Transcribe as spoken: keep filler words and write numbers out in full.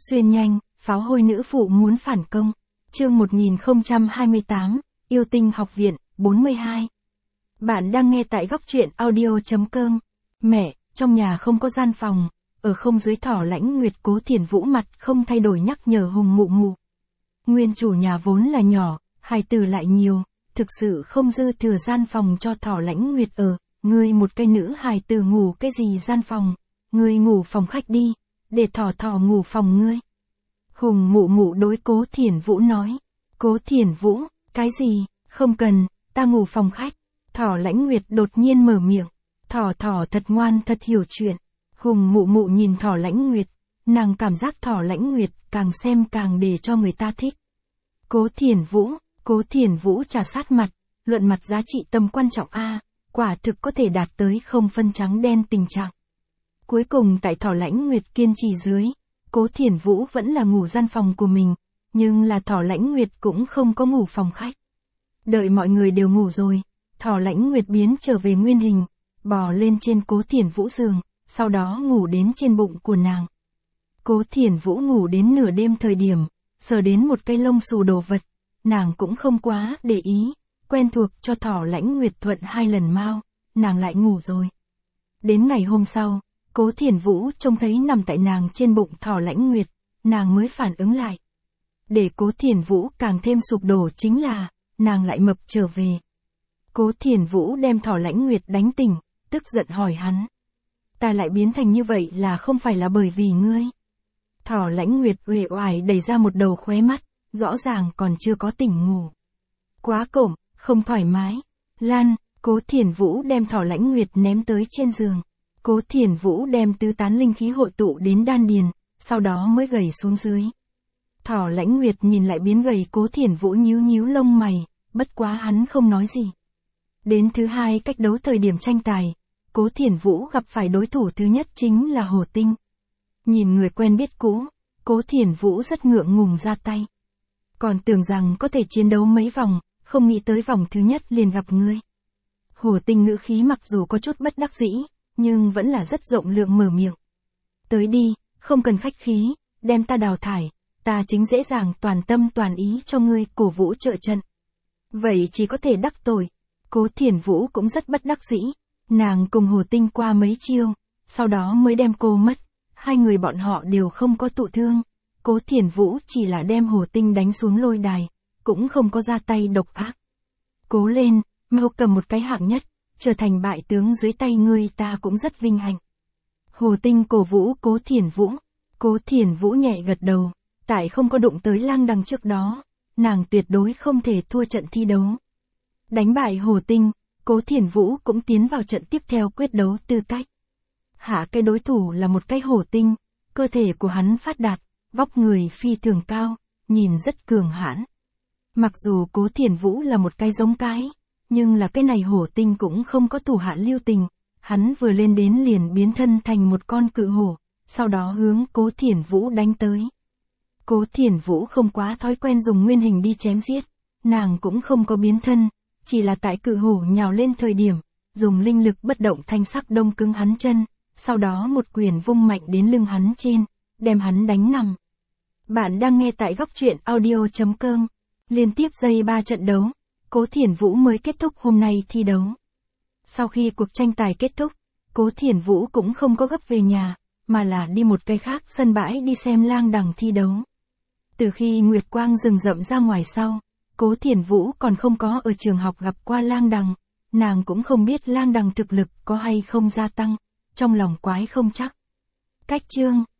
Xuyên nhanh, pháo hôi nữ phụ muốn phản công. Chương một nghìn không trăm hai mươi tám, Yêu Tinh Học Viện, bốn mươi hai. Bạn đang nghe tại góc truyện audio chấm com. Mẹ, trong nhà không có gian phòng, ở không dưới Thỏ Lãnh Nguyệt. Cố Thiển Vũ mặt không thay đổi nhắc nhở Hùng Mụ Mụ. Nguyên chủ nhà vốn là nhỏ, hài tử lại nhiều, thực sự không dư thừa gian phòng cho Thỏ Lãnh Nguyệt ở. Ngươi một cái nữ hài tử ngủ cái gì gian phòng, ngươi ngủ phòng khách đi, để Thỏ Thỏ ngủ phòng ngươi. Hùng Mụ Mụ đối Cố Thiển Vũ nói. Cố Thiển Vũ, cái gì, không cần, ta ngủ phòng khách. Thỏ Lãnh Nguyệt đột nhiên mở miệng. Thỏ Thỏ thật ngoan thật hiểu chuyện. Hùng Mụ Mụ nhìn Thỏ Lãnh Nguyệt, nàng cảm giác Thỏ Lãnh Nguyệt càng xem càng để cho người ta thích. Cố Thiển Vũ, Cố Thiển Vũ trà sát mặt, luận mặt giá trị tầm quan trọng a, quả thực có thể đạt tới không phân trắng đen tình trạng. Cuối cùng tại Thỏ Lãnh Nguyệt kiên trì dưới, Cố Thiển Vũ vẫn là ngủ gian phòng của mình, nhưng là Thỏ Lãnh Nguyệt cũng không có ngủ phòng khách. Đợi mọi người đều ngủ rồi, Thỏ Lãnh Nguyệt biến trở về nguyên hình, bò lên trên Cố Thiển Vũ giường, sau đó ngủ đến trên bụng của nàng. Cố Thiển Vũ ngủ đến nửa đêm thời điểm, sờ đến một cây lông xù đồ vật, nàng cũng không quá để ý, quen thuộc cho Thỏ Lãnh Nguyệt thuận hai lần mau, nàng lại ngủ rồi. Đến ngày hôm sau, Cố Thiển Vũ trông thấy nằm tại nàng trên bụng Thỏ Lãnh Nguyệt, nàng mới phản ứng lại. Để Cố Thiển Vũ càng thêm sụp đổ chính là, nàng lại mập trở về. Cố Thiển Vũ đem Thỏ Lãnh Nguyệt đánh tỉnh, tức giận hỏi hắn. Ta lại biến thành như vậy là không phải là bởi vì ngươi. Thỏ Lãnh Nguyệt uể oải đẩy ra một đầu khóe mắt, rõ ràng còn chưa có tỉnh ngủ. Quá cổm, không thoải mái. Lan, Cố Thiển Vũ đem Thỏ Lãnh Nguyệt ném tới trên giường. Cố Thiển Vũ đem tứ tán linh khí hội tụ đến đan điền, sau đó mới gầy xuống dưới. Thỏ Lãnh Nguyệt nhìn lại biến gầy Cố Thiển Vũ nhíu nhíu lông mày, bất quá hắn không nói gì. Đến thứ hai cách đấu thời điểm tranh tài, Cố Thiển Vũ gặp phải đối thủ thứ nhất chính là Hồ Tinh. Nhìn người quen biết cũ, Cố Thiển Vũ rất ngượng ngùng ra tay. Còn tưởng rằng có thể chiến đấu mấy vòng, không nghĩ tới vòng thứ nhất liền gặp ngươi. Hồ Tinh ngữ khí mặc dù có chút bất đắc dĩ, nhưng vẫn là rất rộng lượng mở miệng. Tới đi, không cần khách khí, đem ta đào thải, ta chính dễ dàng toàn tâm toàn ý cho ngươi cổ vũ trợ trận. Vậy chỉ có thể đắc tội. Cố Thiển Vũ cũng rất bất đắc dĩ, nàng cùng Hồ Tinh qua mấy chiêu, sau đó mới đem cô mất, hai người bọn họ đều không có tụ thương. Cố Thiển Vũ chỉ là đem Hồ Tinh đánh xuống lôi đài, cũng không có ra tay độc ác. Cố lên, mau cầm một cái hạng nhất, trở thành bại tướng dưới tay ngươi ta cũng rất vinh hạnh. Hồ Tinh cổ vũ Cố Thiển Vũ. Cố Thiển Vũ nhẹ gật đầu, tại không có đụng tới Lang Đằng trước đó, nàng tuyệt đối không thể thua trận thi đấu. Đánh bại Hồ Tinh, Cố Thiển Vũ cũng tiến vào trận tiếp theo quyết đấu tư cách. Hạ cái đối thủ là một cái hổ tinh, cơ thể của hắn phát đạt, vóc người phi thường cao, nhìn rất cường hãn. Mặc dù Cố Thiển Vũ là một cái giống cái, nhưng là cái này hổ tinh cũng không có thủ hạ lưu tình, hắn vừa lên đến liền biến thân thành một con cự hổ, sau đó hướng Cố Thiển Vũ đánh tới. Cố Thiển Vũ không quá thói quen dùng nguyên hình đi chém giết, nàng cũng không có biến thân, chỉ là tại cự hổ nhào lên thời điểm, dùng linh lực bất động thanh sắc đông cứng hắn chân, sau đó một quyền vung mạnh đến lưng hắn trên, đem hắn đánh nằm. Bạn đang nghe tại góc truyện audio chấm com. Liên tiếp giây ba trận đấu, Cố Thiển Vũ mới kết thúc hôm nay thi đấu. Sau khi cuộc tranh tài kết thúc, Cố Thiển Vũ cũng không có gấp về nhà, mà là đi một cái khác sân bãi đi xem Lang Đằng thi đấu. Từ khi Nguyệt Quang rừng rậm ra ngoài sau, Cố Thiển Vũ còn không có ở trường học gặp qua Lang Đằng, nàng cũng không biết Lang Đằng thực lực có hay không gia tăng, trong lòng quái không chắc. Cách chương